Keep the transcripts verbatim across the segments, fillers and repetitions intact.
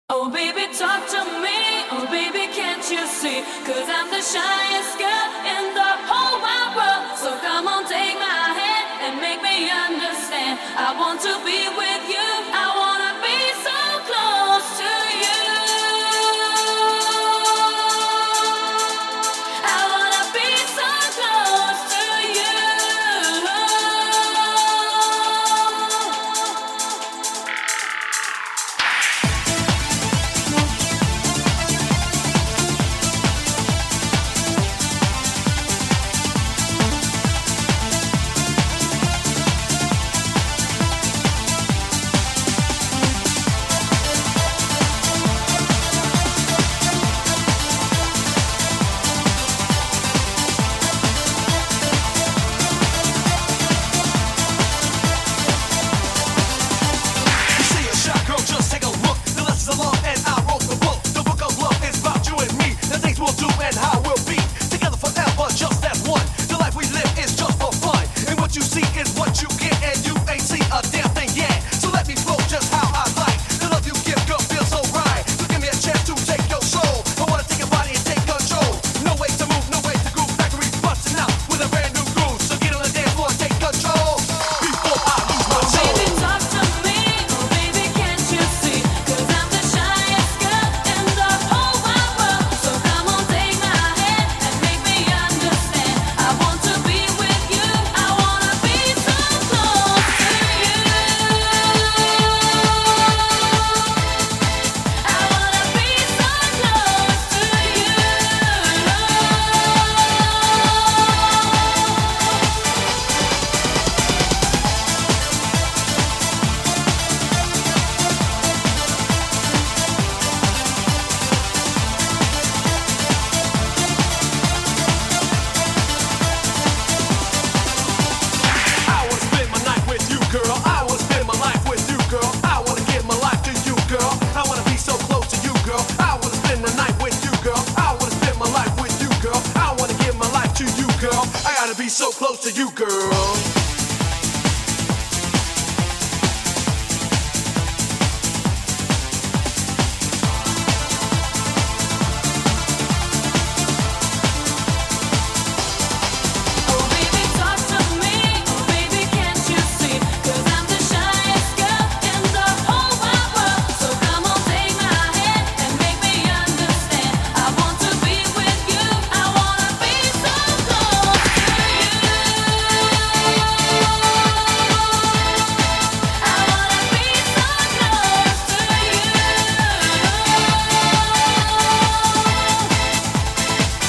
Oh baby, talk to me. Oh baby, can't you see? Cause I'm the shyest girl in the whole wide world. So come on, take my hand and make me understand. I want to be with you. I wanna be so close to you. I wanna be so close to you. So close to you, girl.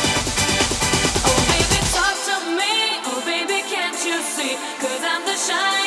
Cause I'm the shine.